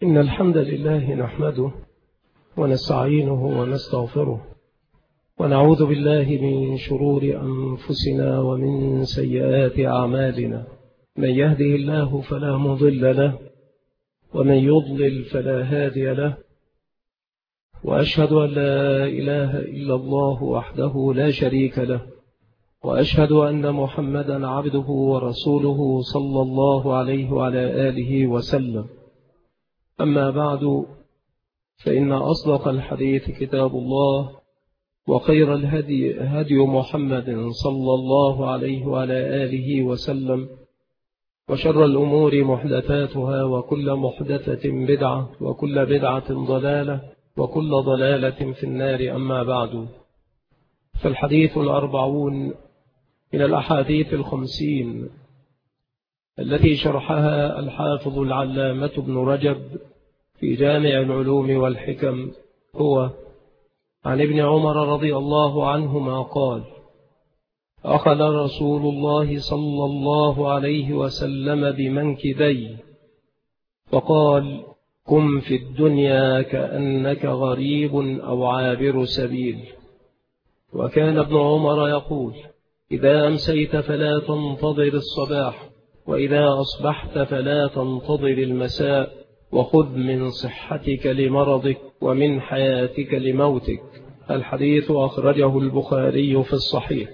إن الحمد لله نحمده ونستعينه ونستغفره ونعوذ بالله من شرور أنفسنا ومن سيئات أعمالنا. من يهده الله فلا مضل له ومن يضلل فلا هادي له، وأشهد أن لا إله إلا الله وحده لا شريك له، وأشهد أن محمدا عبده ورسوله صلى الله عليه وعلى آله وسلم. أما بعد، فإن أصدق الحديث كتاب الله، وخير الهدي هدي محمد صلى الله عليه وعلى آله وسلم، وشر الأمور محدثاتها، وكل محدثة بدعة، وكل بدعة ضلالة، وكل ضلالة في النار. أما بعد، فالحديث 40 من الأحاديث 50 التي شرحها الحافظ العلامة ابن رجب في جامع العلوم والحكم هو عن ابن عمر رضي الله عنهما قال: أخذ رسول الله صلى الله عليه وسلم بمنكبي فقال: كن في الدنيا كأنك غريب أو عابر سبيل. وكان ابن عمر يقول: إذا أمسيت فلا تنتظر الصباح، وإذا أصبحت فلا تنتظر المساء، وخذ من صحتك لمرضك ومن حياتك لموتك. الحديث أخرجه البخاري في الصحيح.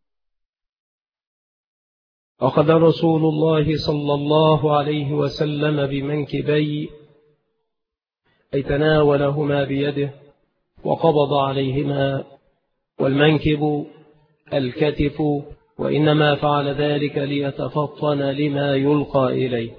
أخذ رسول الله صلى الله عليه وسلم بمنكبي، أي تناولهما بيده وقبض عليهما، والمنكب الكتف، وإنما فعل ذلك ليتفطن لما يلقى إليه.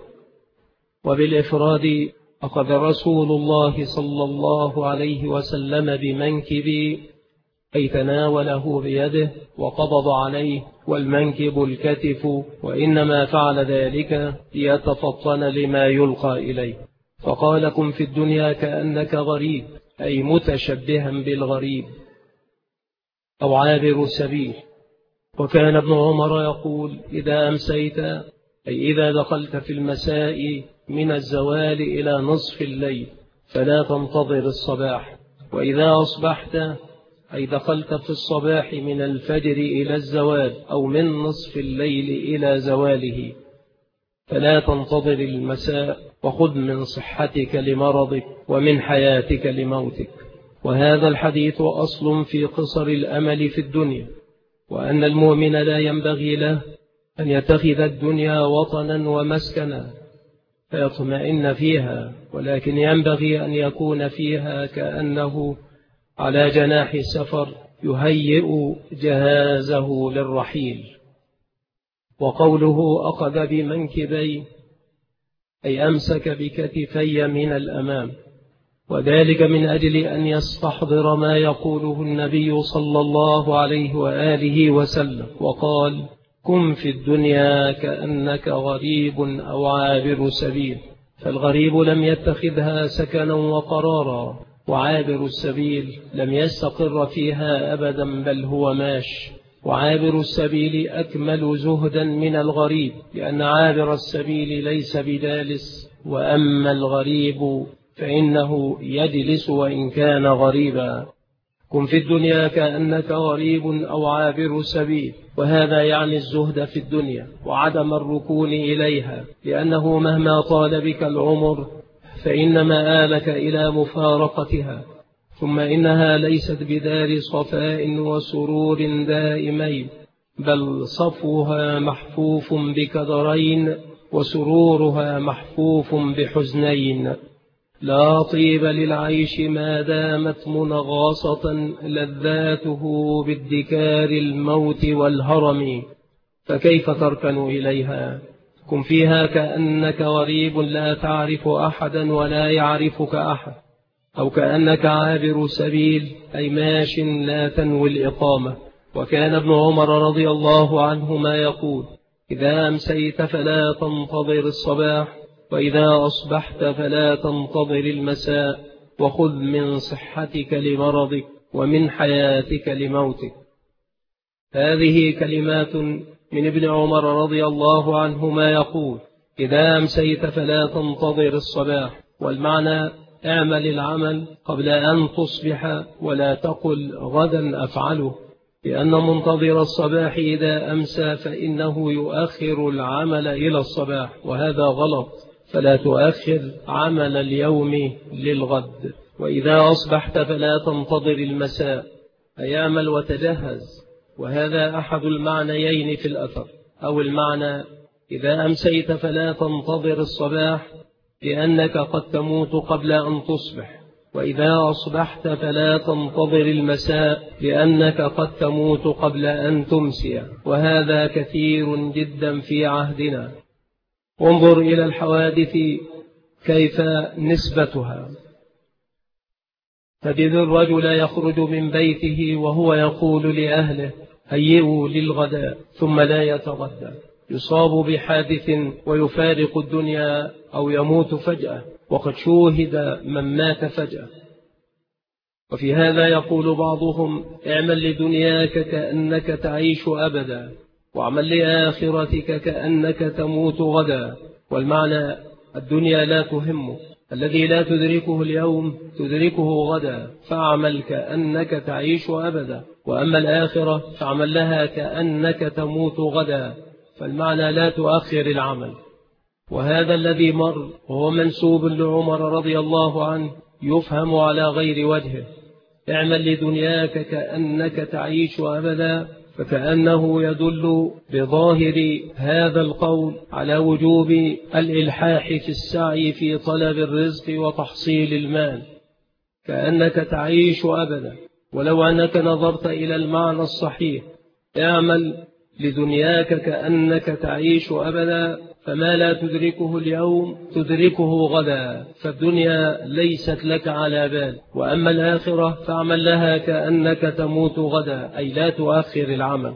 وبالإفراد: أخذ رسول الله صلى الله عليه وسلم بمنكبي، أي تناوله بيده وقبض عليه، والمنكب الكتف، وإنما فعل ذلك ليتفطن لما يلقى إليه. فقال: كن في الدنيا كأنك غريب، أي متشبها بالغريب أو عابر السبيل. وكان ابن عمر يقول: إذا أمسيت، أي إذا دخلت في المساء من الزوال إلى نصف الليل، فلا تنتظر الصباح، وإذا أصبحت، أي دخلت في الصباح من الفجر إلى الزوال، أو من نصف الليل إلى زواله، فلا تنتظر المساء، وخذ من صحتك لمرضك ومن حياتك لموتك. وهذا الحديث أصل في قصر الأمل في الدنيا، وأن المؤمن لا ينبغي له أن يتخذ الدنيا وطنا ومسكنا فيطمئن فيها، ولكن ينبغي أن يكون فيها كأنه على جناح سفر يهيئ جهازه للرحيل. وقوله أخذ بمنكبي، أي أمسك بكتفي من الأمام، وذلك من أجل أن يستحضر ما يقوله النبي صلى الله عليه وآله وسلم، وقال: كن في الدنيا كأنك غريب أو عابر سبيل. فالغريب لم يتخذها سكنا وقرارا، وعابر السبيل لم يستقر فيها أبدا، بل هو ماش. وعابر السبيل أكمل زهدا من الغريب، لأن عابر السبيل ليس بجالس، وأما الغريب فإنه يجلس وإن كان غريبا. كن في الدنيا كأنك غريب أو عابر سبيل، وهذا يعني الزهد في الدنيا وعدم الركون إليها، لأنه مهما طال بك العمر فإن مآلك إلى مفارقتها، ثم إنها ليست بدار صفاء وسرور دائمين، بل صفوها محفوف بكدرين، وسرورها محفوف بحزنين. لا طيب للعيش ما دامت منغاصة لذاته بالدكار الموت والهرم، فكيف تركن إليها؟ كن فيها كأنك غريب لا تعرف أحدا ولا يعرفك أحد، أو كأنك عابر سبيل، أي ماش لا تنوي الإقامة. وكان ابن عمر رضي الله عنهما يقول: إذا أمسيت فلا تنتظر الصباح، وإذا أصبحت فلا تنتظر المساء، وخذ من صحتك لمرضك ومن حياتك لموتك. هذه كلمات من ابن عمر رضي الله عنهما يقول: إذا أمسيت فلا تنتظر الصباح، والمعنى اعمل العمل قبل أن تصبح ولا تقل غدا أفعله، لأن منتظر الصباح إذا أمسى فإنه يؤخر العمل إلى الصباح، وهذا غلط. فلا تؤخر عمل اليوم للغد. وإذا أصبحت فلا تنتظر المساء، أيعمل وتجهز. وهذا أحد المعنيين في الأثر. أو المعنى إذا أمسيت فلا تنتظر الصباح لأنك قد تموت قبل أن تصبح، وإذا أصبحت فلا تنتظر المساء لأنك قد تموت قبل أن تمسي. وهذا كثير جدا في عهدنا. انظر إلى الحوادث كيف نسبتها. تجد الرجل يخرج من بيته وهو يقول لأهله هيئوا للغداء، ثم لا يتغدى، يصاب بحادث ويفارق الدنيا أو يموت فجأة، وقد شوهد من مات فجأة. وفي هذا يقول بعضهم اعمل لدنياك كأنك تعيش أبدا، واعمل لآخرتك كأنك تموت غدا. والمعنى الدنيا لا تهمه، الذي لا تدركه اليوم تدركه غدا، فاعمل كأنك تعيش أبدا. وأما الآخرة فاعمل لها كأنك تموت غدا، فالمعنى لا تؤخر العمل. وهذا الذي مر وهو منسوب لعمر رضي الله عنه يفهم على غير وجهه. اعمل لدنياك كأنك تعيش أبدا، فكأنه يدل بظاهر هذا القول على وجوب الإلحاح في السعي في طلب الرزق وتحصيل المال، كأنك تعيش أبدا. ولو أنك نظرت إلى المعنى الصحيح اعمل لدنياك كأنك تعيش أبدا، فما لا تدركه اليوم تدركه غدا، فالدنيا ليست لك على بال. وأما الآخرة فاعمل لها كأنك تموت غدا، أي لا تؤخر العمل.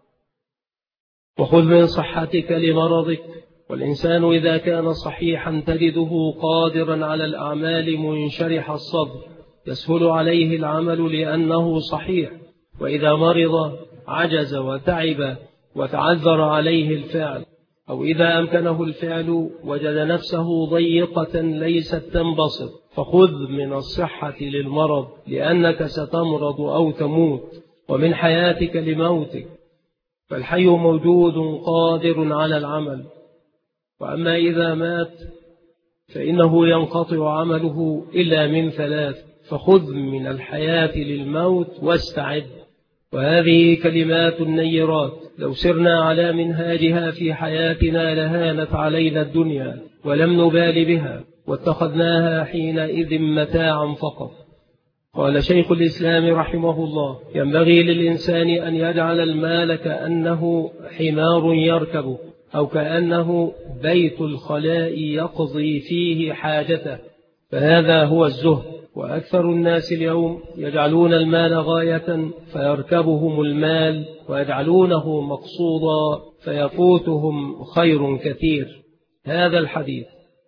وخذ من صحتك لمرضك. والإنسان إذا كان صحيحا تجده قادرا على الأعمال منشرح الصدر، يسهل عليه العمل لأنه صحيح. وإذا مرض عجز وتعب وتعذر عليه الفعل، أو إذا أمكنه الفعل وجد نفسه ضيقة ليست تنبسط. فخذ من الصحة للمرض لأنك ستمرض أو تموت، ومن حياتك لموتك، فالحي موجود قادر على العمل. وأما إذا مات فإنه ينقطع عمله إلا من ثلاث، فخذ من الحياة للموت واستعد. وهذه كلمات نيرات لو سرنا على منهاجها في حياتنا لهانت علينا الدنيا ولم نبال بها، واتخذناها حينئذ متاعا فقط. قال شيخ الإسلام رحمه الله ينبغي للإنسان أن يجعل المال كأنه حمار يركبه، أو كأنه بيت الخلاء يقضي فيه حاجته، فهذا هو الزهد. وأكثر الناس اليوم يجعلون المال غاية فيركبهم المال، ويجعلونه مقصودا فيفوتهم خير كثير. هذا الحديث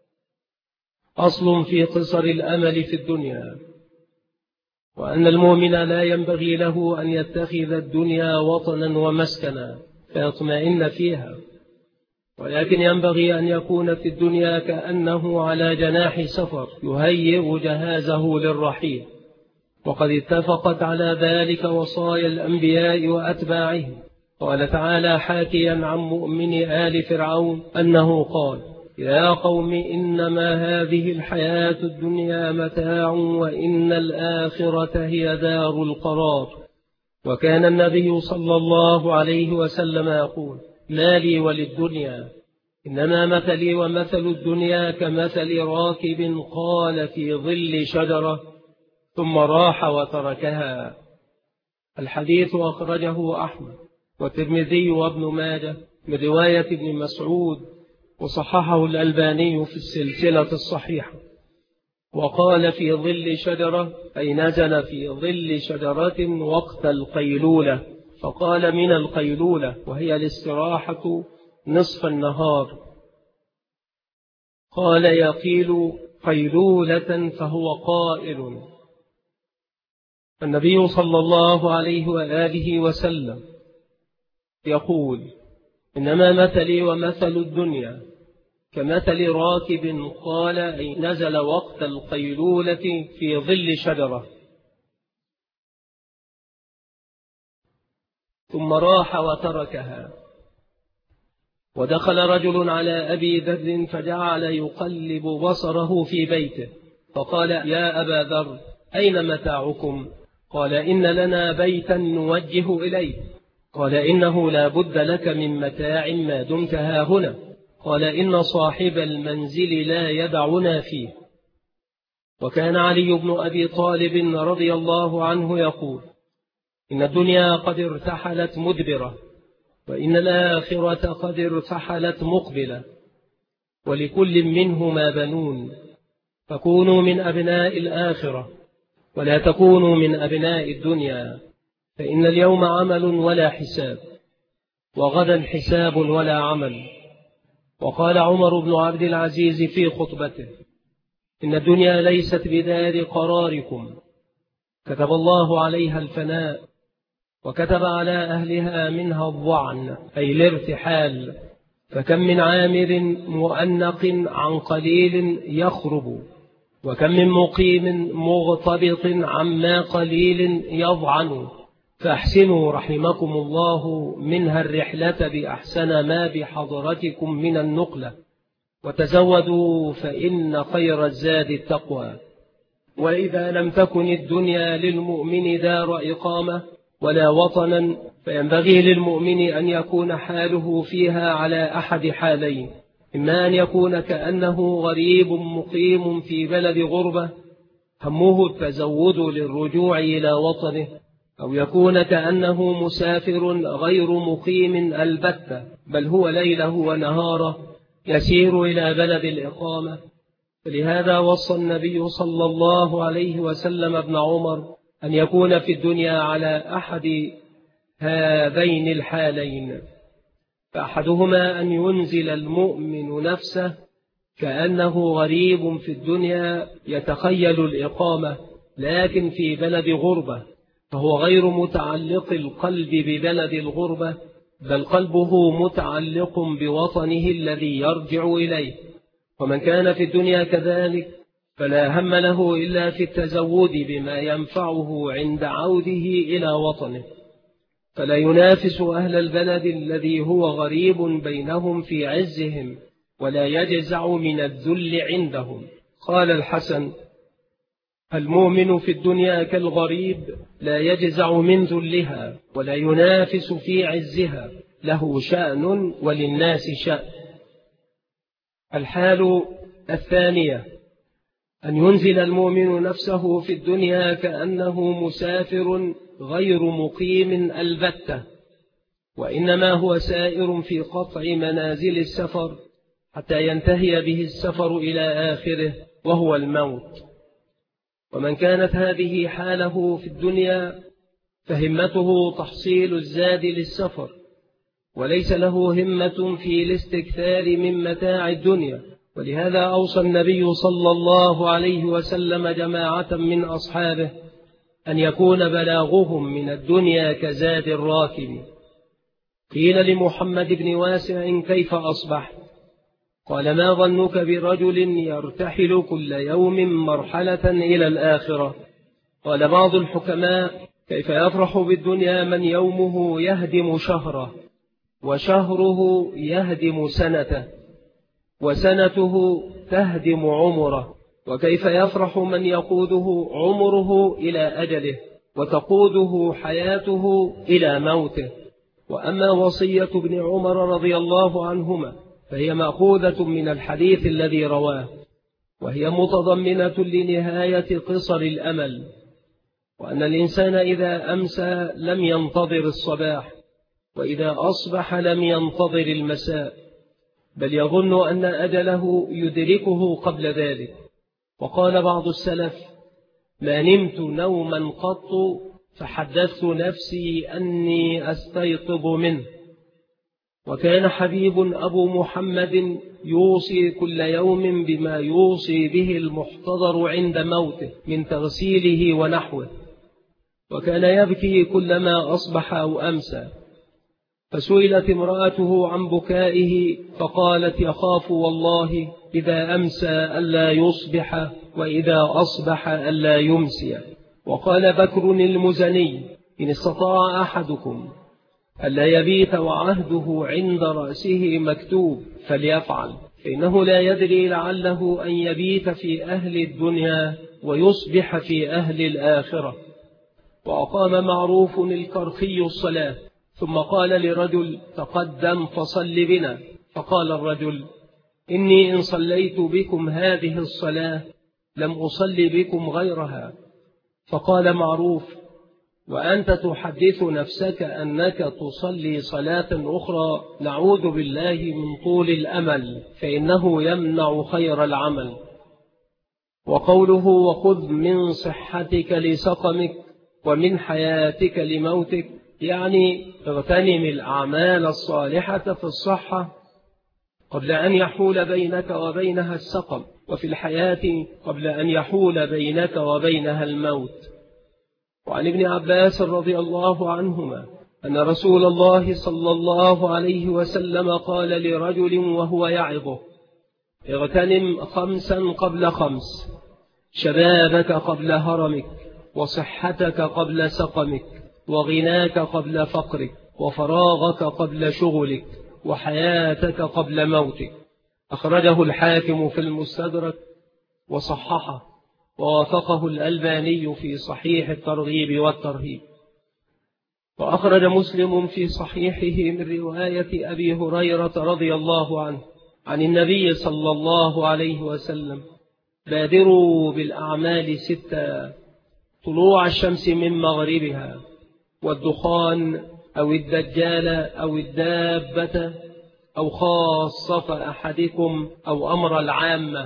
أصل في قصر الأمل في الدنيا، وأن المؤمن لا ينبغي له أن يتخذ الدنيا وطنا ومسكنا فيطمئن فيها، ولكن ينبغي أن يكون في الدنيا كأنه على جناح سفر يهيئ جهازه للرحيل. وقد اتفقت على ذلك وصايا الأنبياء وأتباعهم. قال تعالى حاكيا عن مؤمن آل فرعون أنه قال يا قوم إنما هذه الحياة الدنيا متاع وإن الآخرة هي دار القرار. وكان النبي صلى الله عليه وسلم يقول ما لي وللدنيا إنما مثلي ومثل الدنيا كمثل راكب قال في ظل شجرة ثم راح وتركها. الحديث أخرجه أحمد والترمذي وابن ماجه من رواية ابن مسعود، وصححه الألباني في السلسلة الصحيحة. وقال في ظل شجرة أي نزل في ظل شجرة وقت القيلولة، فقال من القيلولة وهي الاستراحة نصف النهار. قال يقيل قيلولة فهو قائل. النبي صلى الله عليه وآله وسلم يقول إنما مثلي ومثل الدنيا كمثل راكب قال أي نزل وقت القيلولة في ظل شجرة ثم راح وتركها. ودخل رجل على أبي ذر فجعل يقلب بصره في بيته فقال يا أبا ذر أين متاعكم؟ قال إن لنا بيتا نوجه إليه. قال إنه لا بد لك من متاع ما دمت هاهنا. قال إن صاحب المنزل لا يدعنا فيه. وكان علي بن أبي طالب رضي الله عنه يقول إن الدنيا قد ارتحلت مدبرة وإن الآخرة قد ارتحلت مقبلة ولكل منهما بنون فكونوا من أبناء الآخرة ولا تكونوا من أبناء الدنيا فإن اليوم عمل ولا حساب وغدا حساب ولا عمل. وقال عمر بن عبد العزيز في خطبته إن الدنيا ليست بدار قراركم كتب الله عليها الفناء وكتب على أهلها منها الضعن أي الارتحال فكم من عامر مؤنق عن قليل يخرب وكم من مقيم مغتبط عما قليل يضعن فاحسنوا رحمكم الله منها الرحلة بأحسن ما بحضرتكم من النقلة وتزودوا فإن خير الزاد التقوى. وإذا لم تكن الدنيا للمؤمن دار إقامة ولا وطنا فينبغي للمؤمن أن يكون حاله فيها على أحد حالين إما أن يكون كأنه غريب مقيم في بلد غربة همه التزود للرجوع إلى وطنه أو يكون كأنه مسافر غير مقيم البتة بل هو ليله ونهاره يسير إلى بلد الإقامة. فلهذا وصى النبي صلى الله عليه وسلم ابن عمر أن يكون في الدنيا على أحد هذين الحالين فأحدهما أن ينزل المؤمن نفسه كأنه غريب في الدنيا يتخيل الإقامة لكن في بلد غربة فهو غير متعلق القلب ببلد الغربة بل قلبه متعلق بوطنه الذي يرجع إليه. ومن كان في الدنيا كذلك فلا هم له إلا في التزود بما ينفعه عند عوده إلى وطنه فلا ينافس أهل البلد الذي هو غريب بينهم في عزهم ولا يجزع من الذل عندهم. قال الحسن المؤمن في الدنيا كالغريب لا يجزع من ذلها ولا ينافس في عزها له شأن وللناس شأن. الحال الثانية أن ينزل المؤمن نفسه في الدنيا كأنه مسافر غير مقيم البتة وإنما هو سائر في قطع منازل السفر حتى ينتهي به السفر إلى آخره وهو الموت. ومن كانت هذه حاله في الدنيا فهمته تحصيل الزاد للسفر وليس له همة في الاستكثار من متاع الدنيا. ولهذا أوصى النبي صلى الله عليه وسلم جماعة من أصحابه أن يكون بلاغهم من الدنيا كزاد الراكب. قيل لمحمد بن واسع كيف أصبحت؟ قال ما ظنك برجل يرتحل كل يوم مرحلة إلى الآخرة؟ قال بعض الحكماء كيف يفرح بالدنيا من يومه يهدم شهره وشهره يهدم سنته وسنته تهدم عمره وكيف يفرح من يقوده عمره إلى أجله وتقوده حياته إلى موته. وأما وصية ابن عمر رضي الله عنهما فهي مأخوذة من الحديث الذي رواه وهي متضمنة لنهاية قصر الأمل وأن الإنسان إذا أمسى لم ينتظر الصباح وإذا أصبح لم ينتظر المساء بل يظن أن أجله يدركه قبل ذلك. وقال بعض السلف ما نمت نوما قط فحدثت نفسي أني أستيقظ منه. وكان حبيب أبو محمد يوصي كل يوم بما يوصي به المحتضر عند موته من تغسيله ونحوه وكان يبكي كلما أصبح أو أمسى فسئلت امرأته عن بكائه فقالت: يخاف والله إذا أمسى ألا يصبح، وإذا أصبح ألا يمسي. وقال بكر المزني: إن استطاع أحدكم ألا يبيت وعهده عند رأسه مكتوب فليفعل، فإنه لا يدري لعله أن يبيت في أهل الدنيا ويصبح في أهل الآخرة. وأقام معروف الكرخي الصلاة، ثم قال لرجل: تقدم فصل بنا. فقال الرجل: إني إن صليت بكم هذه الصلاة لم أصل بكم غيرها. فقال معروف: وأنت تحدث نفسك أنك تصلي صلاة أخرى؟ نعوذ بالله من طول الأمل، فإنه يمنع خير العمل. وقوله: وخذ من صحتك لسقمك ومن حياتك لموتك، يعني اغتنم الأعمال الصالحة في الصحة قبل أن يحول بينك وبينها السقم، وفي الحياة قبل أن يحول بينك وبينها الموت. وعن ابن عباس رضي الله عنهما أن رسول الله صلى الله عليه وسلم قال لرجل وهو يعظه: اغتنم 5 قبل 5، شبابك قبل هرمك، وصحتك قبل سقمك، وغناك قبل فقرك، وفراغك قبل شغلك، وحياتك قبل موتك. أخرجه الحاكم في المستدرك وصححه، ووافقه الألباني في صحيح الترغيب والترهيب. وأخرج مسلم في صحيحه من رواية أبي هريرة رضي الله عنه عن النبي صلى الله عليه وسلم: بادروا بالأعمال 6: طلوع الشمس من مغربها، والدخان أو الدجال أو الدابة أو خاصة أحدكم أو أمر العامة.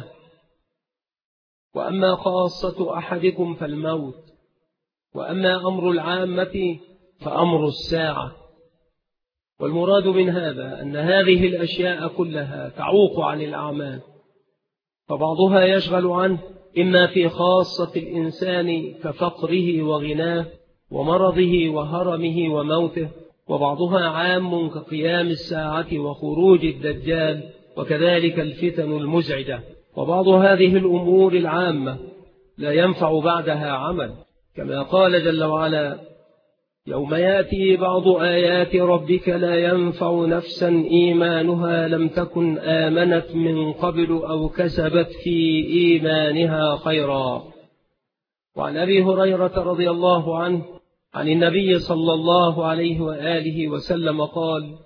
وأما خاصة أحدكم فالموت، وأما أمر العامة فأمر الساعة. والمراد من هذا أن هذه الأشياء كلها تعوق عن الأعمال، فبعضها يشغل عنه إما في خاصة الإنسان كفقره وغناه ومرضه وهرمه وموته، وبعضها عام كقيام الساعة وخروج الدجال، وكذلك الفتن المزعجة. وبعض هذه الأمور العامة لا ينفع بعدها عمل، كما قال جل وعلا: يوم يأتي بعض آيات ربك لا ينفع نفسا إيمانها لم تكن آمنت من قبل أو كسبت في إيمانها خيرا. وعن أبي هريرة رضي الله عنه عن النبي صلى الله عليه وآله وسلم قال: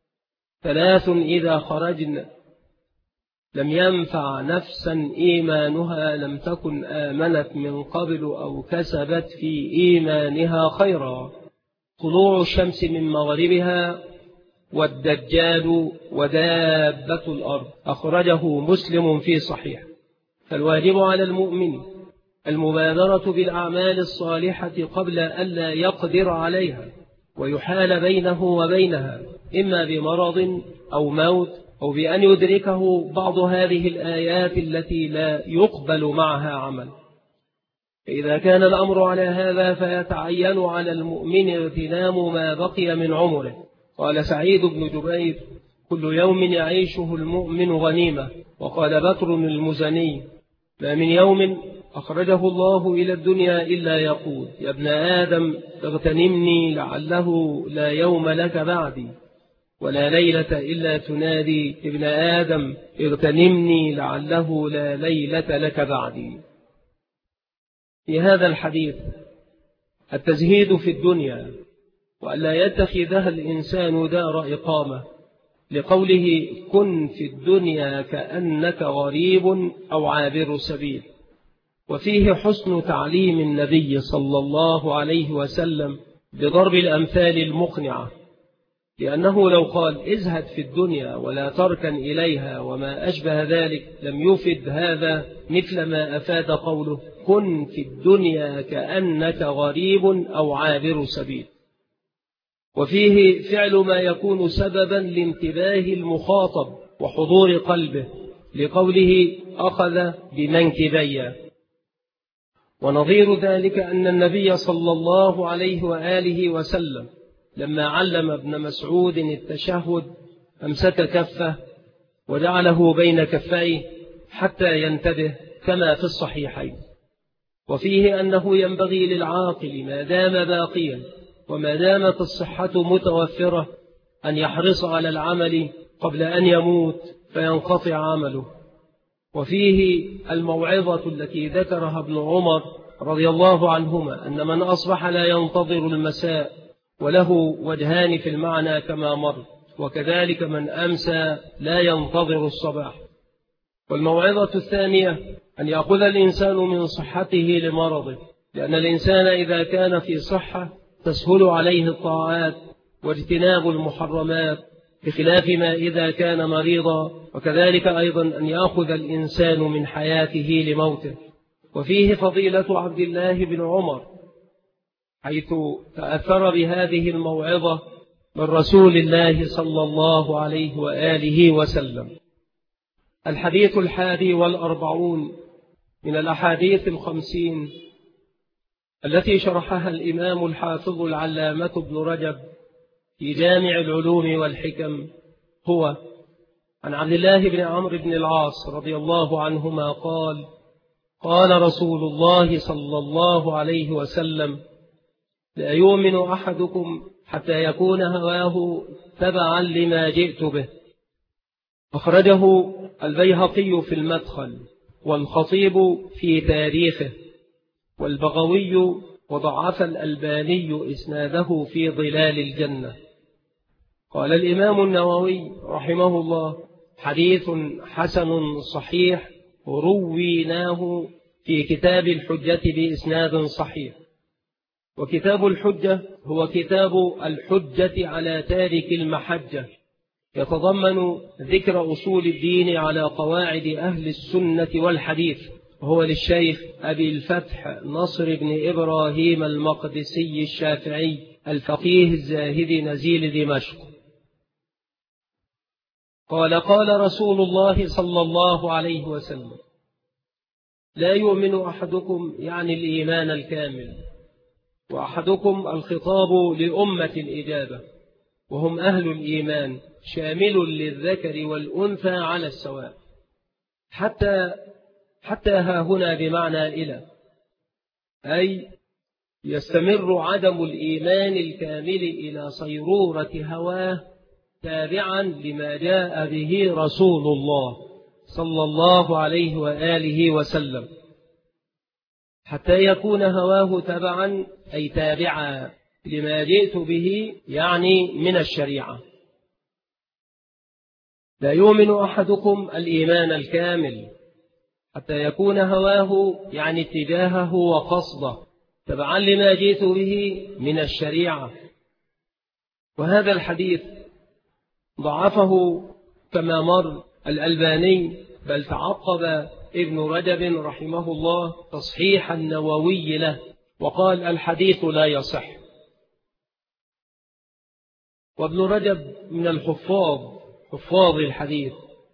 3 إذا خرجن لم ينفع نفسا إيمانها لم تكن آمنت من قبل أو كسبت في إيمانها خيرا: طلوع الشمس من مغربها، والدجال، ودابة الأرض. أخرجه مسلم في صحيح. فالواجب على المؤمن المبادرة بالأعمال الصالحة قبل أن لا يقدر عليها ويحال بينه وبينها، إما بمرض أو موت أو بأن يدركه بعض هذه الآيات التي لا يقبل معها عمل. فإذا كان الأمر على هذا فيتعين على المؤمن اغتنام ما بقي من عمره. قال سعيد بن جبير: كل يوم يعيشه المؤمن غنيمة. وقال بكر المزني: ما من يوم أخرجه الله إلى الدنيا إلا يقول: يا ابن آدم اغتنمني لعله لا يوم لك بعدي، ولا ليلة إلا تنادي: ابن آدم اغتنمني لعله لا ليلة لك بعدي. في هذا الحديث التزهيد في الدنيا، وألا يتخذها الإنسان دار إقامة، لقوله: كن في الدنيا كأنك غريب أو عابر سبيل. وفيه حسن تعليم النبي صلى الله عليه وسلم بضرب الأمثال المقنعة، لأنه لو قال: ازهد في الدنيا ولا تركن إليها وما أشبه ذلك لم يفد هذا مثل ما أفاد قوله: كن في الدنيا كأنك غريب أو عابر سبيل. وفيه فعل ما يكون سببا لانتباه المخاطب وحضور قلبه، لقوله: أخذ بمنكبي. ونظير ذلك أن النبي صلى الله عليه وآله وسلم لما علم ابن مسعود التشهد أمسك كفه وجعله بين كفيه حتى ينتبه كما في الصحيحين. وفيه أنه ينبغي للعاقل ما دام باقيا وما دامت الصحة متوفرة أن يحرص على العمل قبل أن يموت فينقطع عمله. وفيه الموعظة التي ذكرها ابن عمر رضي الله عنهما أن من أصبح لا ينتظر المساء وله وجهان في المعنى كما مر، وكذلك من أمسى لا ينتظر الصباح. والموعظة الثانية أن يأخذ الإنسان من صحته لمرضه، لأن الإنسان إذا كان في صحة تسهل عليه الطاعات واجتناب المحرمات بخلاف ما إذا كان مريضا، وكذلك أيضا أن يأخذ الإنسان من حياته لموته. وفيه فضيلة عبد الله بن عمر حيث تأثر بهذه الموعظة من رسول الله صلى الله عليه وآله وسلم. الحديث 41 من الأحاديث 50 التي شرحها الإمام الحافظ العلامة ابن رجب في جامع العلوم والحكم هو عن عبد الله بن عمرو بن العاص رضي الله عنهما قال: قال رسول الله صلى الله عليه وسلم: لا يؤمن أحدكم حتى يكون هواه تبعا لما جئت به. أخرجه البيهقي في المدخل، والخطيب في تاريخه، والبغوي وضعف الألباني إسناده في ظلال الجنة. قال الإمام النووي رحمه الله: حديث حسن صحيح رويناه في كتاب الحجة بإسناد صحيح. وكتاب الحجة هو كتاب الحجة على تارك المحجة، يتضمن ذكر أصول الدين على قواعد أهل السنة والحديث، وهو للشيخ أبي الفتح نصر بن إبراهيم المقدسي الشافعي الفقيه الزاهد نزيل دمشق. قال: قال رسول الله صلى الله عليه وسلم: لا يؤمن أحدكم، يعني الإيمان الكامل، وأحدكم الخطاب لأمة الإجابة وهم أهل الإيمان، شامل للذكر والأنثى على السواء، حتى ها هنا بمعنى إلى، أي يستمر عدم الإيمان الكامل إلى صيرورة هواه تابعا لما جاء به رسول الله صلى الله عليه وآله وسلم، حتى يكون هواه تبعا أي تابعا لما جئت به، يعني من الشريعة. لا يؤمن أحدكم الإيمان الكامل حتى يكون هواه، يعني اتجاهه وقصده، تبعا لما جئت به من الشريعة. وهذا الحديث ضعفه كما مر الألباني، بل تعقب ابن رجب رحمه الله تصحيح النووي له وقال: الحديث لا يصح. وابن رجب من حفاظ الحديث،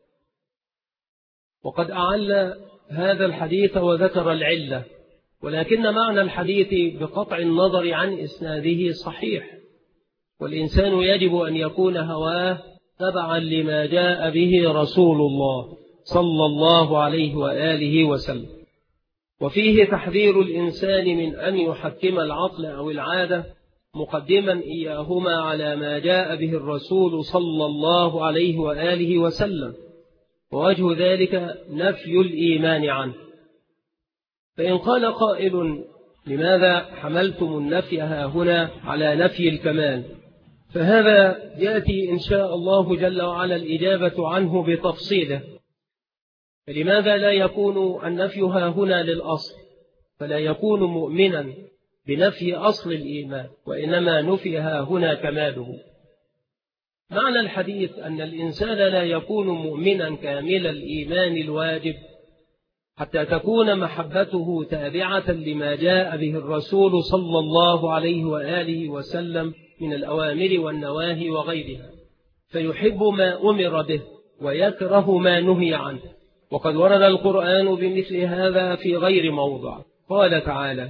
وقد أعل هذا الحديث وذكر العلة، ولكن معنى الحديث بقطع النظر عن إسناده صحيح، والإنسان يجب أن يكون هواه تبعا لما جاء به رسول الله صلى الله عليه وآله وسلم. وفيه تحذير الإنسان من أن يحكم العقل أو العادة مقدما إياهما على ما جاء به الرسول صلى الله عليه وآله وسلم، ووجه ذلك نفي الإيمان عنه. فإن قال قائل: لماذا حملتم النفي هنا على نفي الكمال؟ فهذا يأتي إن شاء الله جل وعلا الإجابة عنه بتفصيله. فلماذا لا يكون النفي هنا للأصل، فلا يكون مؤمنا بنفي أصل الإيمان، وإنما نفي هنا كماله؟ معنى الحديث أن الإنسان لا يكون مؤمنا كامل الإيمان الواجب حتى تكون محبته تابعة لما جاء به الرسول صلى الله عليه وآله وسلم من الأوامر والنواهي وغيرها، فيحب ما أمر به ويكره ما نهي عنه. وقد ورد القرآن بمثل هذا في غير موضع. قال تعالى: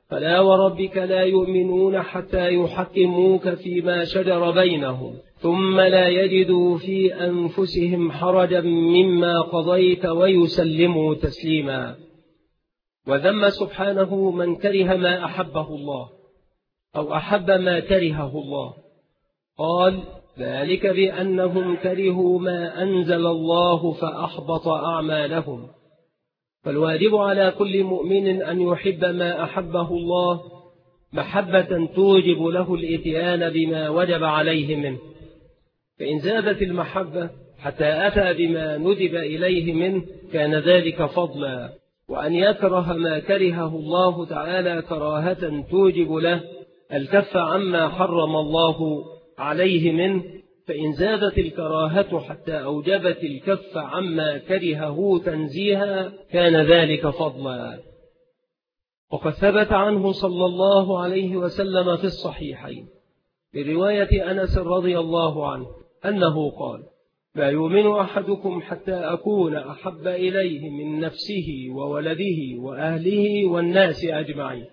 فلا وربك لا يؤمنون حتى يحكموك فيما شجر بينهم ثم لا يجدوا في أنفسهم حرجا مما قضيت ويسلموا تسليما. وذم سبحانه من كره ما أحبه الله أو أحب ما كرهه الله، قال: ذلك بأنهم كرهوا ما أنزل الله فأحبط أعمالهم. فالواجب على كل مؤمن أن يحب ما أحبه الله محبة توجب له الإتيان بما وجب عليه منه، فإن زادت المحبة حتى أتى بما ندب إليه منه كان ذلك فضلا. وأن يكره ما كرهه الله تعالى كراهة توجب له الكف عما حرم الله عليه منه، فإن زادت الكراهة حتى أوجبت الكف عما كرهه تنزيها كان ذلك فضلا. وقد ثبت عنه صلى الله عليه وسلم في الصحيحين برواية أنس رضي الله عنه أنه قال: لا يؤمن أحدكم حتى أكون أحب إليه من نفسه وولده وأهله والناس أجمعين.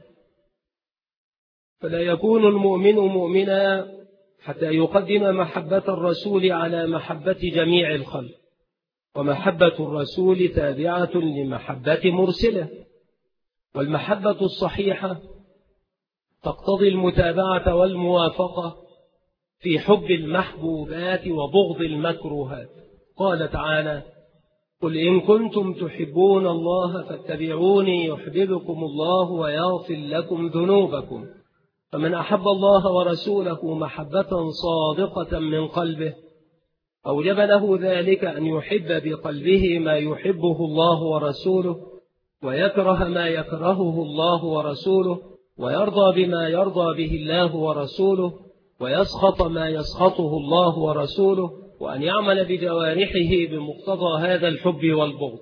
فلا يكون المؤمن مؤمنا حتى يقدم محبة الرسول على محبة جميع الخلق، ومحبة الرسول تابعة لمحبة مرسله. والمحبة الصحيحة تقتضي المتابعة والموافقة في حب المحبوبات وبغض المكروهات. قال تعالى: قل إن كنتم تحبون الله فاتبعوني يحببكم الله ويغفر لكم ذنوبكم. فمن أحب الله ورسوله محبة صادقة من قلبه أوجب له ذلك أن يحب بقلبه ما يحبه الله ورسوله، ويكره ما يكرهه الله ورسوله، ويرضى بما يرضى به الله ورسوله، ويسخط ما يسخطه الله ورسوله، وأن يعمل بجوارحه بمقتضى هذا الحب والبغض.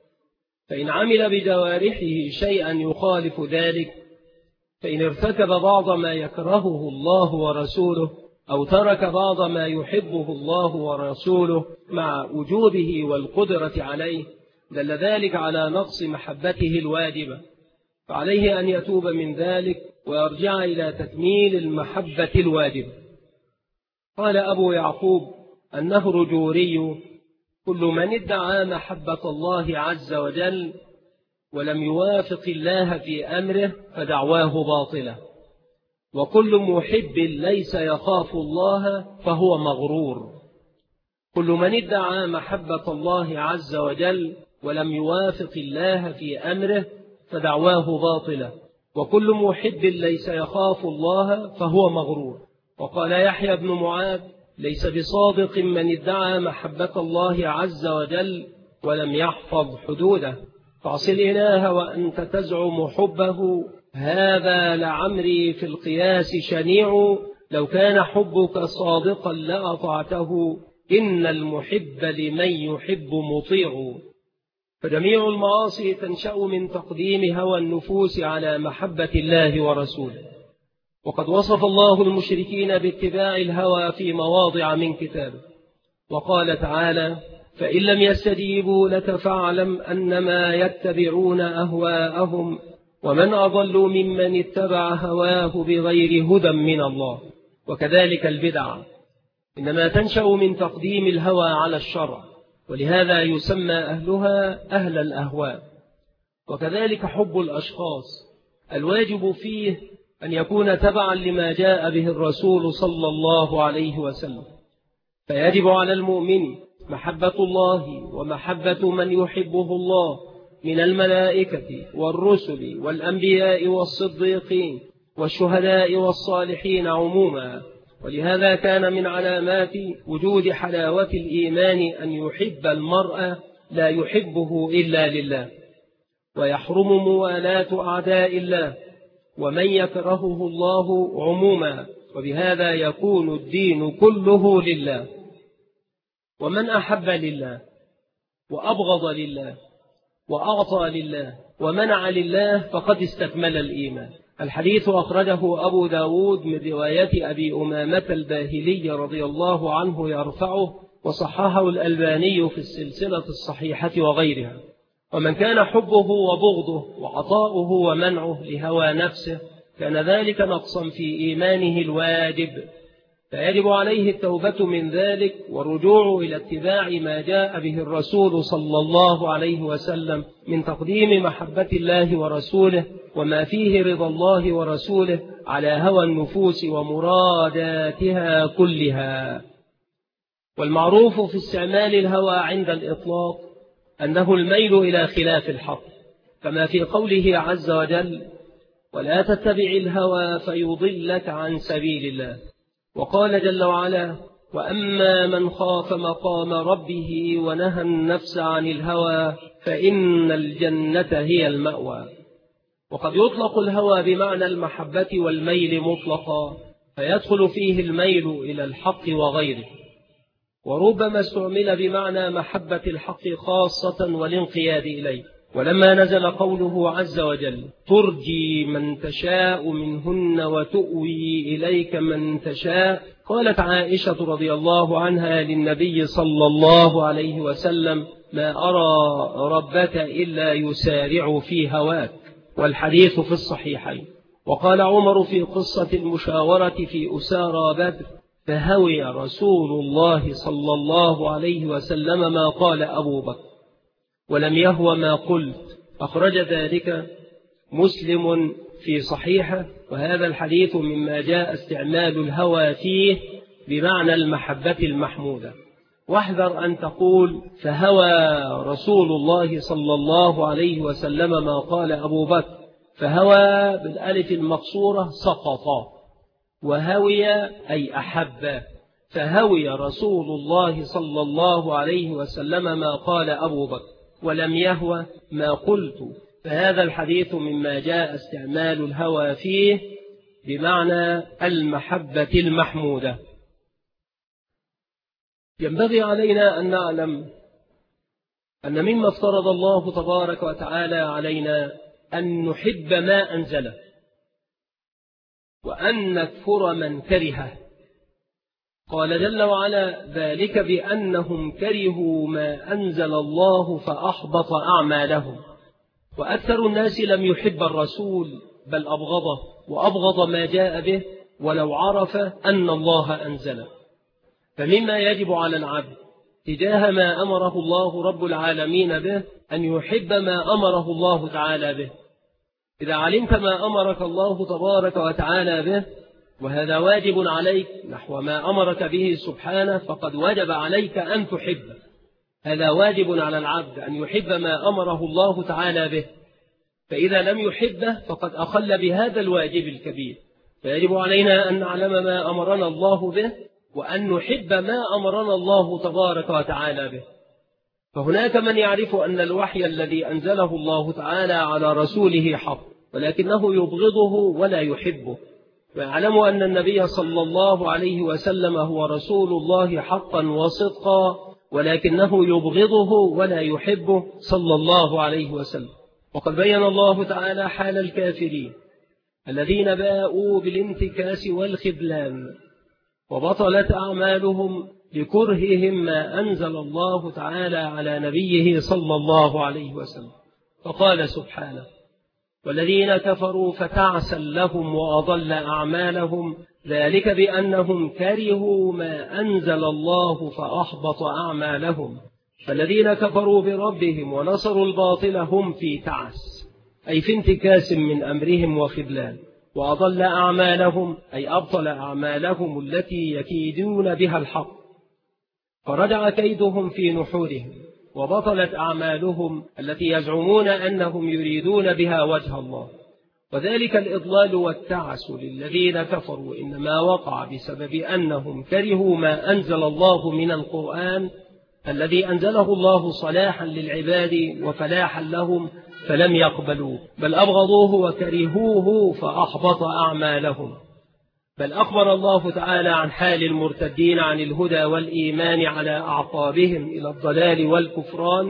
فإن عمل بجوارحه شيئا يخالف ذلك، فإن ارتكب بعض ما يكرهه الله ورسوله أو ترك بعض ما يحبه الله ورسوله مع وجوده والقدرة عليه، دل ذلك على نقص محبته الواجبة، فعليه أن يتوب من ذلك ويرجع إلى تكميل المحبة الواجبة. قال أبو يعقوب النهر جوري: كل من ادعى محبة الله عز وجل ولم يوافق الله في أمره فدعواه باطلة، وكل محب ليس يخاف الله فهو مغرور. كل من ادعى محبة الله عز وجل ولم يوافق الله في أمره فدعواه باطلة، وكل محب ليس يخاف الله فهو مغرور. وقال يحيى بن معاذ: ليس بصادق من ادعى محبة الله عز وجل ولم يحفظ حدوده، فاعص الإله وأنت تزعم حبه، هذا لعمري في القياس شنيع، لو كان حبك صادقا لأطعته، إن المحب لمن يحب مطيع. فجميع المعاصي تنشأ من تقديم هوى النفوس على محبة الله ورسوله، وقد وصف الله المشركين باتباع الهوى في مواضع من كتابه، وقال تعالى: فإن لم يستجيبوا لك فاعلم أنما يتبعون أهواءهم ومن أضل ممن اتبع هواه بغير هدى من الله. وكذلك البدع إنما تنشأ من تقديم الهوى على الشرع، ولهذا يسمى أهلها أهل الأهواء. وكذلك حب الأشخاص الواجب فيه أن يكون تبعا لما جاء به الرسول صلى الله عليه وسلم، فيجب على المؤمن محبة الله ومحبة من يحبه الله من الملائكة والرسل والأنبياء والصديقين والشهداء والصالحين عموما. ولهذا كان من علامات وجود حلاوة الإيمان أن يحب المرء لا يحبه إلا لله، ويحرم موالاة أعداء الله ومن يكرهه الله عموما، وبهذا يكون الدين كله لله. ومن أحب لله وأبغض لله وأعطى لله ومنع لله فقد استكمل الإيمان. الحديث أخرجه أبو داود من رواية أبي أمامة الباهلي رضي الله عنه يرفعه، وصححه الألباني في السلسلة الصحيحة وغيرها. ومن كان حبه وبغضه وعطاؤه ومنعه لهوى نفسه كان ذلك نقصا في إيمانه الواجب، فيجب عليه التوبة من ذلك والرجوع إلى اتباع ما جاء به الرسول صلى الله عليه وسلم من تقديم محبة الله ورسوله وما فيه رضا الله ورسوله على هوى النفوس ومراداتها كلها. والمعروف في استعمال الهوى عند الإطلاق أنه الميل إلى خلاف الحق، كما في قوله عز وجل: ولا تتبع الهوى فيضلك عن سبيل الله. وقال جل وعلا: وأما من خاف مقام ربه ونهى النفس عن الهوى فإن الجنة هي المأوى. وقد يطلق الهوى بمعنى المحبة والميل مطلقا، فيدخل فيه الميل إلى الحق وغيره، وربما استعمل بمعنى محبة الحق خاصة والانقياد إليه. ولما نزل قوله عز وجل: ترجي من تشاء منهن وتؤوي إليك من تشاء، قالت عائشة رضي الله عنها للنبي صلى الله عليه وسلم: ما أرى ربك إلا يسارع في هواك، والحديث في الصحيحين. وقال عمر في قصة المشاورة في أسارى بدر: فهوي رسول الله صلى الله عليه وسلم ما قال أبو بكر ولم يهو ما قلت، أخرج ذلك مسلم في صحيحه. وهذا الحديث مما جاء استعمال الهوى فيه بمعنى المحبة المحمودة. واحذر أن تقول فهوى رسول الله صلى الله عليه وسلم ما قال أبو بكر، فهوى بالألف المقصورة سقط، وهوي أي أحب، فهوي رسول الله صلى الله عليه وسلم ما قال أبو بكر ولم يهوى ما قلت. فهذا الحديث مما جاء استعمال الهوى فيه بمعنى المحبة المحمودة. ينبغي علينا أن نعلم أن مما افترض الله تبارك وتعالى علينا أن نحب ما أنزله وأن نكفر من كرهه. قال جل وعلا: ذلك بأنهم كرهوا ما أنزل الله فأحبط أعمالهم. وأكثر الناس لم يحب الرسول بل أبغضه، وأبغض ما جاء به ولو عرف أن الله أنزله. فمما يجب على العبد تجاه ما أمره الله رب العالمين به أن يحب ما أمره الله تعالى به. إذا علمت ما أمرك الله تبارك وتعالى به، وهذا واجب عليك نحو ما أمرك به سبحانه، فقد وجب عليك أن تحبه. هذا واجب على العبد أن يحب ما أمره الله تعالى به، فإذا لم يحبه فقد أخل بهذا الواجب الكبير. فيجب علينا أن نعلم ما أمرنا الله به وأن نحب ما أمرنا الله تبارك وتعالى به. فهناك من يعرف أن الوحي الذي أنزله الله تعالى على رسوله حق، ولكنه يبغضه ولا يحبه، ويعلم أن النبي صلى الله عليه وسلم هو رسول الله حقا وصدقا، ولكنه يبغضه ولا يحبه صلى الله عليه وسلم. وقد بين الله تعالى حال الكافرين الذين باءوا بالانتكاس والخذلان وبطلت أعمالهم لكرههم ما أنزل الله تعالى على نبيه صلى الله عليه وسلم. فقال سبحانه: والذين كفروا فتعسا لهم وأضل أعمالهم، ذلك بأنهم كرهوا ما أنزل الله فأحبط أعمالهم. فالذين كفروا بربهم ونصروا الباطل هم في تعس، أي في انتكاس من أمرهم وخذلان، وأضل أعمالهم أي أبطل أعمالهم التي يكيدون بها الحق، فرجع كيدهم في نحورهم، وبطلت أعمالهم التي يزعمون أنهم يريدون بها وجه الله. وذلك الإضلال والتعس للذين كفروا إنما وقع بسبب أنهم كرهوا ما أنزل الله من القرآن الذي أنزله الله صلاحا للعباد وفلاحا لهم، فلم يقبلوا بل أبغضوه وكرهوه فأحبط أعمالهم. بل أخبر الله تعالى عن حال المرتدين عن الهدى والإيمان على أعقابهم إلى الضلال والكفران،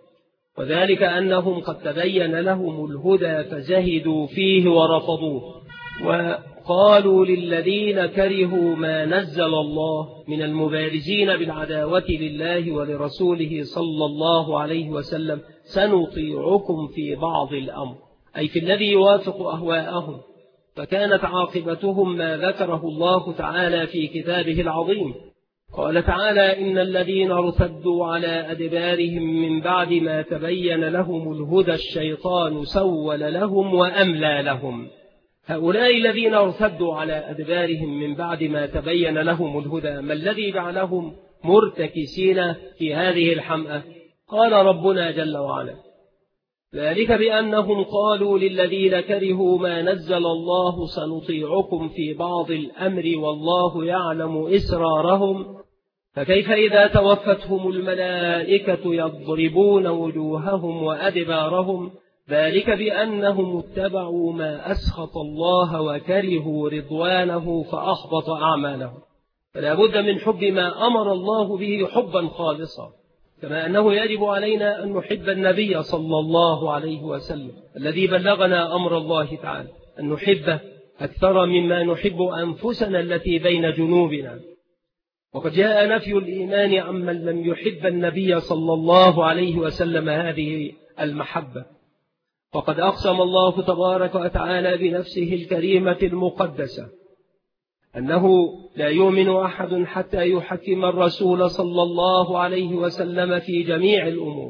وذلك أنهم قد تبين لهم الهدى فزهدوا فيه ورفضوه. قالوا للذين كرهوا ما نزل الله من المبارزين بالعداوة لله ولرسوله صلى الله عليه وسلم سنطيعكم في بعض الأمر، أي في الذي يوافق أهواءهم. فكانت عاقبتهم ما ذكره الله تعالى في كتابه العظيم. قال تعالى: إن الذين ارتدوا على أدبارهم من بعد ما تبين لهم الهدى الشيطان سول لهم وأملى لهم. هؤلاء الذين ارتدوا على أدبارهم من بعد ما تبين لهم الهدى، ما الذي جعلهم مرتكسين في هذه الحمأة؟ قال ربنا جل وعلا: ذلك بأنهم قالوا للذين كرهوا ما نزل الله سنطيعكم في بعض الأمر والله يعلم إسرارهم، فكيف إذا توفتهم الملائكة يضربون وجوههم وأدبارهم، ذلك بأنهم اتبعوا ما أسخط الله وكرهوا رضوانه فأحبط أعمالهم. فلا بد من حب ما أمر الله به حبا خالصا، كما أنه يجب علينا أن نحب النبي صلى الله عليه وسلم الذي بلغنا أمر الله تعالى، أن نحبه أكثر مما نحب أنفسنا التي بين جنوبنا. وقد جاء نفي الإيمان عمن لم يحب النبي صلى الله عليه وسلم هذه المحبة. وقد أقسم الله تبارك وتعالى بنفسه الكريمة المقدسة أنه لا يؤمن أحد حتى يحكم الرسول صلى الله عليه وسلم في جميع الأمور.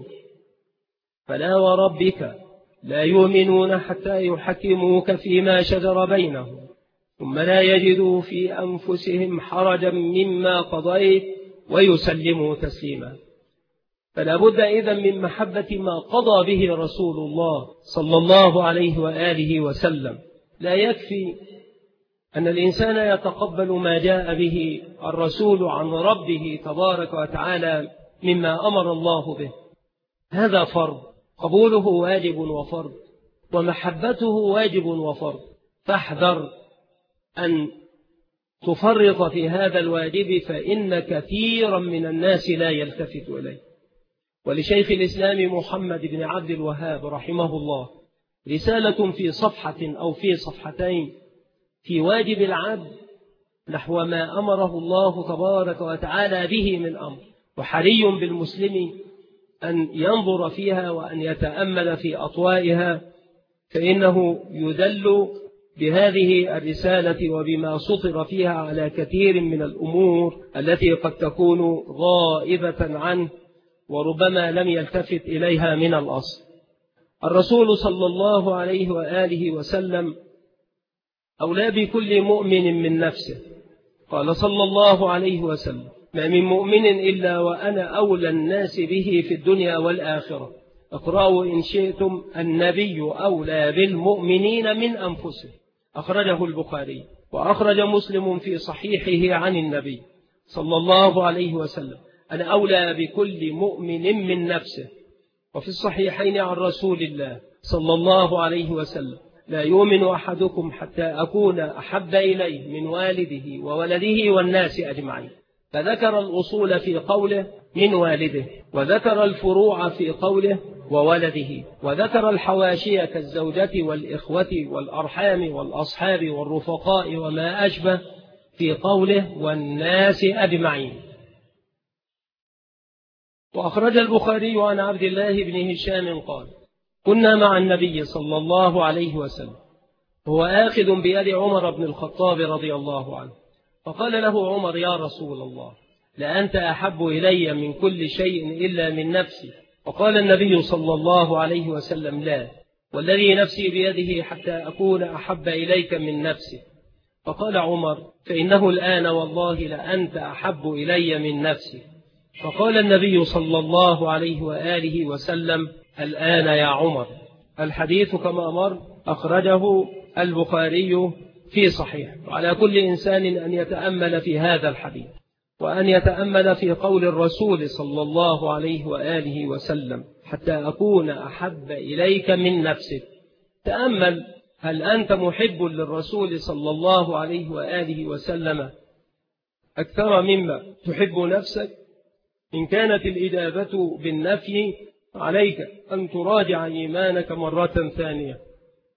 فلا وربك لا يؤمنون حتى يحكموك فيما شجر بينهم ثم لا يجدوا في أنفسهم حرجا مما قضيت ويسلموا تسليما. فلا بد إذن من محبة ما قضى به رسول الله صلى الله عليه وآله وسلم. لا يكفي أن الإنسان يتقبل ما جاء به الرسول عن ربه تبارك وتعالى مما أمر الله به، هذا فرض، قبوله واجب وفرض، ومحبته واجب وفرض. فاحذر أن تفرط في هذا الواجب، فإن كثيرا من الناس لا يلتفت إليه. ولشيخ الإسلام محمد بن عبد الوهاب رحمه الله رسالة في صفحة أو في صفحتين في واجب العبد نحو ما أمره الله تبارك وتعالى به من أمر، وحري بالمسلم أن ينظر فيها وأن يتأمل في أطوائها، فإنه يدل بهذه الرسالة وبما سطر فيها على كثير من الأمور التي قد تكون غائبة عنه وربما لم يلتفت إليها من الأصل. الرسول صلى الله عليه وآله وسلم أولى بكل مؤمن من نفسه. قال صلى الله عليه وسلم: ما من مؤمن إلا وأنا أولى الناس به في الدنيا والآخرة. اقرأوا إن شئتم: النبي أولى بالمؤمنين من أنفسهم. أخرجه البخاري. وأخرج مسلم في صحيحه عن النبي صلى الله عليه وسلم: أنا أولى بكل مؤمن من نفسه. وفي الصحيحين عن رسول الله صلى الله عليه وسلم: لا يؤمن أحدكم حتى أكون أحب إليه من والده وولده والناس أجمعين. فذكر الأصول في قوله من والده، وذكر الفروع في قوله وولده، وذكر الحواشي كالزوجة والإخوة والأرحام والأصحاب والرفقاء وما أشبه في قوله والناس أجمعين. وأخرج البخاري عن عبد الله بن هشام قال: كنا مع النبي صلى الله عليه وسلم هو آخذ بيد عمر بن الخطاب رضي الله عنه، فقال له عمر: يا رسول الله، لأنت أحب إلي من كل شيء إلا من نفسي. وقال النبي صلى الله عليه وسلم: لا، والذي نفسي بيده حتى أكون أحب إليك من نفسي. فقال عمر: فإنه الآن والله لأنت أحب إلي من نفسي. فقال النبي صلى الله عليه وآله وسلم: الآن يا عمر. الحديث كما مر أخرجه البخاري في صحيح. وعلى كل إنسان أن يتأمل في هذا الحديث، وأن يتأمل في قول الرسول صلى الله عليه وآله وسلم: حتى أكون أحب إليك من نفسك. تأمل، هل أنت محب للرسول صلى الله عليه وآله وسلم أكثر مما تحب نفسك؟ إن كانت الإجابة بالنفي عليك أن تراجع إيمانك مرة ثانية.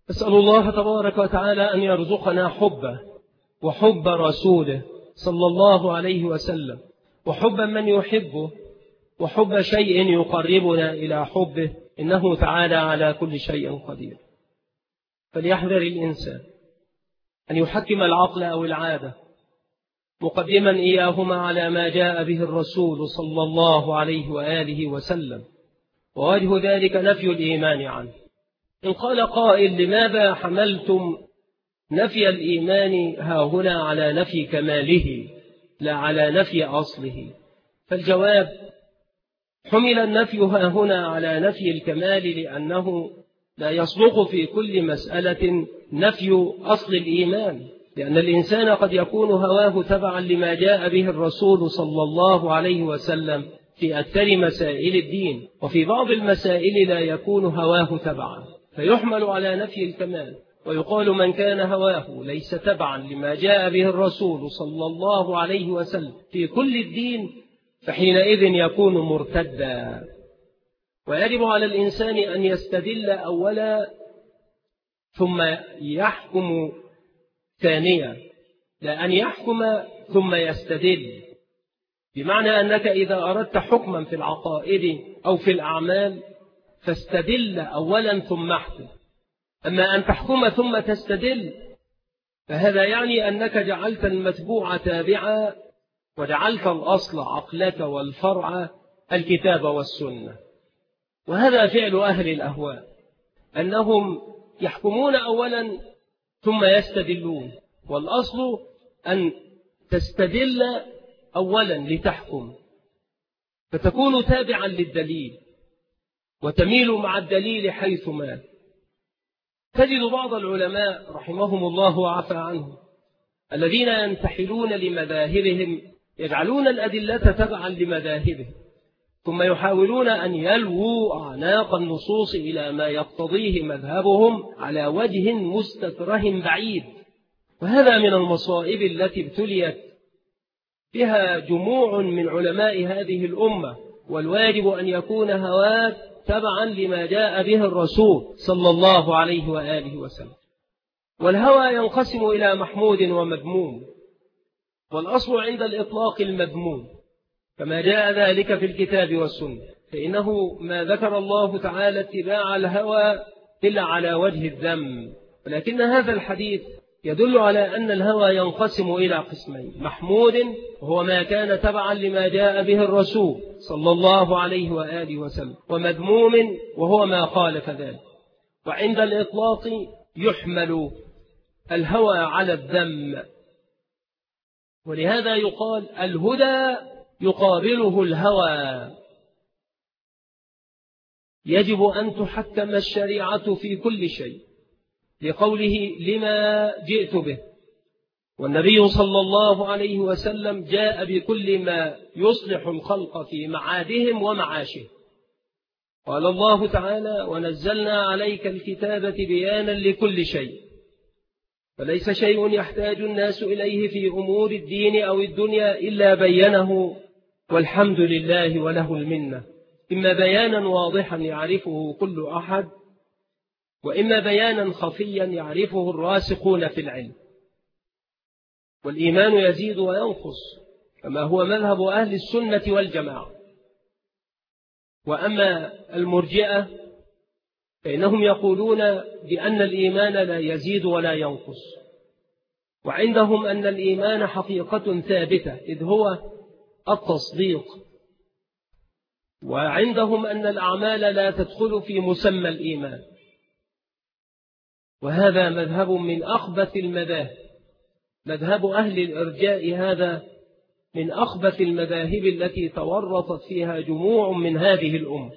أسأل الله تبارك وتعالى أن يرزقنا حبه وحب رسوله صلى الله عليه وسلم، وحب من يحبه، وحب شيء يقربنا إلى حبه، إنه تعالى على كل شيء قدير. فليحذر الإنسان أن يحكم العقل أو العادة مقدما إياهما على ما جاء به الرسول صلى الله عليه وآله وسلم، ووجه ذلك نفي الإيمان عنه. إن قال قائل: لماذا حملتم نفي الإيمان هاهنا على نفي كماله لا على نفي أصله؟ فالجواب: حمل النفي هاهنا على نفي الكمال لأنه لا يصدق في كل مسألة نفي أصل الإيمان، لأن الإنسان قد يكون هواه تبعا لما جاء به الرسول صلى الله عليه وسلم في أكثر مسائل الدين، وفي بعض المسائل لا يكون هواه تبعا فيحمل على نفي الكمال، ويقال من كان هواه ليس تبعا لما جاء به الرسول صلى الله عليه وسلم في كل الدين فحينئذ يكون مرتدا. ويجب على الإنسان أن يستدل أولا ثم يحكم ثانيا، لا أن يحكم ثم يستدل، بمعنى أنك إذا أردت حكما في العقائد أو في الأعمال فاستدل أولا ثم احكم. أما أن تحكم ثم تستدل فهذا يعني أنك جعلت المتبوع تابعا وجعلت الأصل عقلك والفرع الكتاب والسنة. وهذا فعل أهل الأهواء، أنهم يحكمون أولا ثم يستدلون، والأصل أن تستدل أولا لتحكم، فتكون تابعا للدليل وتميل مع الدليل حيث مال. تجد بعض العلماء رحمهم الله وعفى عنهم الذين ينتحلون لمذاهبهم يجعلون الأدلة تبعا لمذاهبهم، ثم يحاولون أن يلووا أعناق النصوص إلى ما يقتضيه مذهبهم على وجه مستكره بعيد. وهذا من المصائب التي ابتليت بها جموع من علماء هذه الأمة، والواجب أن يكون هواك تبعا لما جاء به الرسول صلى الله عليه وآله وسلم. والهوى ينقسم إلى محمود ومذموم، والأصل عند الإطلاق المذموم كما جاء ذلك في الكتاب والسنة، فإنه ما ذكر الله تعالى اتباع الهوى إلا على وجه الذم. ولكن هذا الحديث يدل على أن الهوى ينقسم إلى قسمين: محمود وهو ما كان تبعا لما جاء به الرسول صلى الله عليه وآله وسلم، ومذموم وهو ما خالف ذلك. وعند الإطلاق يحمل الهوى على الذم، ولهذا يقال الهدى يقابله الهوى. يجب أن تحكم الشريعة في كل شيء لقوله لما جئت به، والنبي صلى الله عليه وسلم جاء بكل ما يصلح الخلق في معادهم ومعاشهم. قال الله تعالى: ونزلنا عليك الكتاب بيانا لكل شيء، فليس شيء يحتاج الناس إليه في أمور الدين أو الدنيا إلا بينه، والحمد لله وله المنة، إما بيانا واضحا يعرفه كل أحد، وإما بيانا خفيا يعرفه الراسخون في العلم. والإيمان يزيد وينقص كما هو مذهب أهل السنة والجماعة. وأما المرجئة فإنهم يقولون بأن الإيمان لا يزيد ولا ينقص، وعندهم أن الإيمان حقيقة ثابتة إذ هو التصديق، وعندهم أن الأعمال لا تدخل في مسمى الإيمان. وهذا مذهب من أخبث المذاهب، مذهب أهل الإرجاء هذا من أخبث المذاهب التي تورطت فيها جموع من هذه الأمة.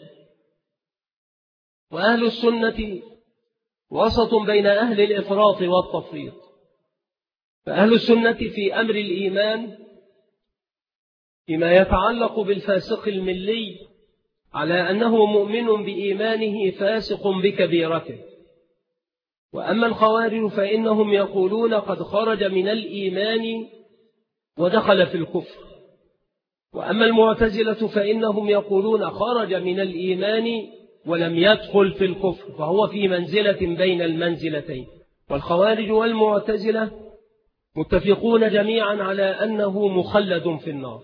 وأهل السنة وسط بين أهل الإفراط والتفريط، فأهل السنة في أمر الإيمان فيما يتعلق بالفاسق الملي على أنه مؤمن بإيمانه فاسق بكبيرته. وأما الخوارج فإنهم يقولون قد خرج من الإيمان ودخل في الكفر. وأما المعتزلة فإنهم يقولون خرج من الإيمان ولم يدخل في الكفر، فهو في منزلة بين المنزلتين. والخوارج والمعتزلة متفقون جميعا على أنه مخلد في النار.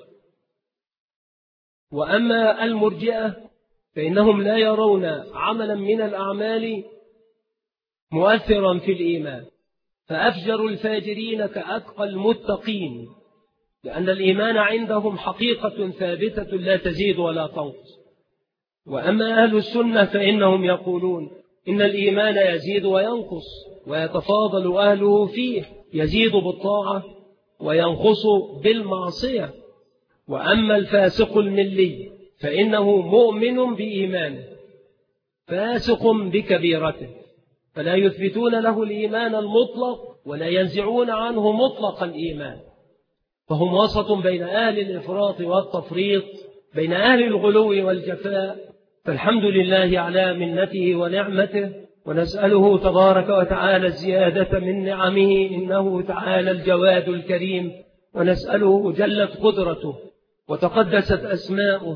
وأما المرجئة فإنهم لا يرون عملا من الأعمال مؤثرا في الإيمان، فأفجر الفاجرين كأتقى المتقين، لأن الإيمان عندهم حقيقة ثابتة لا تزيد ولا تنقص. وأما أهل السنة فإنهم يقولون إن الإيمان يزيد وينقص ويتفاضل أهله فيه، يزيد بالطاعة وينقص بالمعصية. وأما الفاسق الملي فإنه مؤمن بإيمانه فاسق بكبيرته، فلا يثبتون له الإيمان المطلق ولا ينزعون عنه مطلق الإيمان، فهم وسط بين أهل الإفراط والتفريط، بين أهل الغلو والجفاء. فالحمد لله على منته ونعمته، ونسأله تبارك وتعالى الزيادة من نعمه، إنه تعالى الجواد الكريم. ونسأله جلت قدرته وتقدست أسماؤه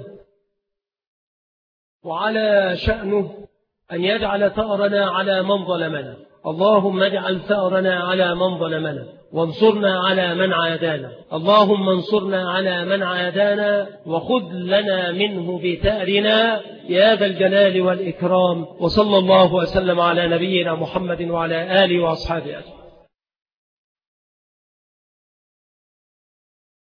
وعلى شأنه أن يجعل ثأرنا على من ظلمنا. اللهم اجعل ثأرنا على من ظلمنا وانصرنا على من عادانا. اللهم انصرنا على من عادانا وخذ لنا منه بثأرنا يا ذا الجلال والإكرام. وصلى الله وسلم على نبينا محمد وعلى آله وأصحابه أجمعين.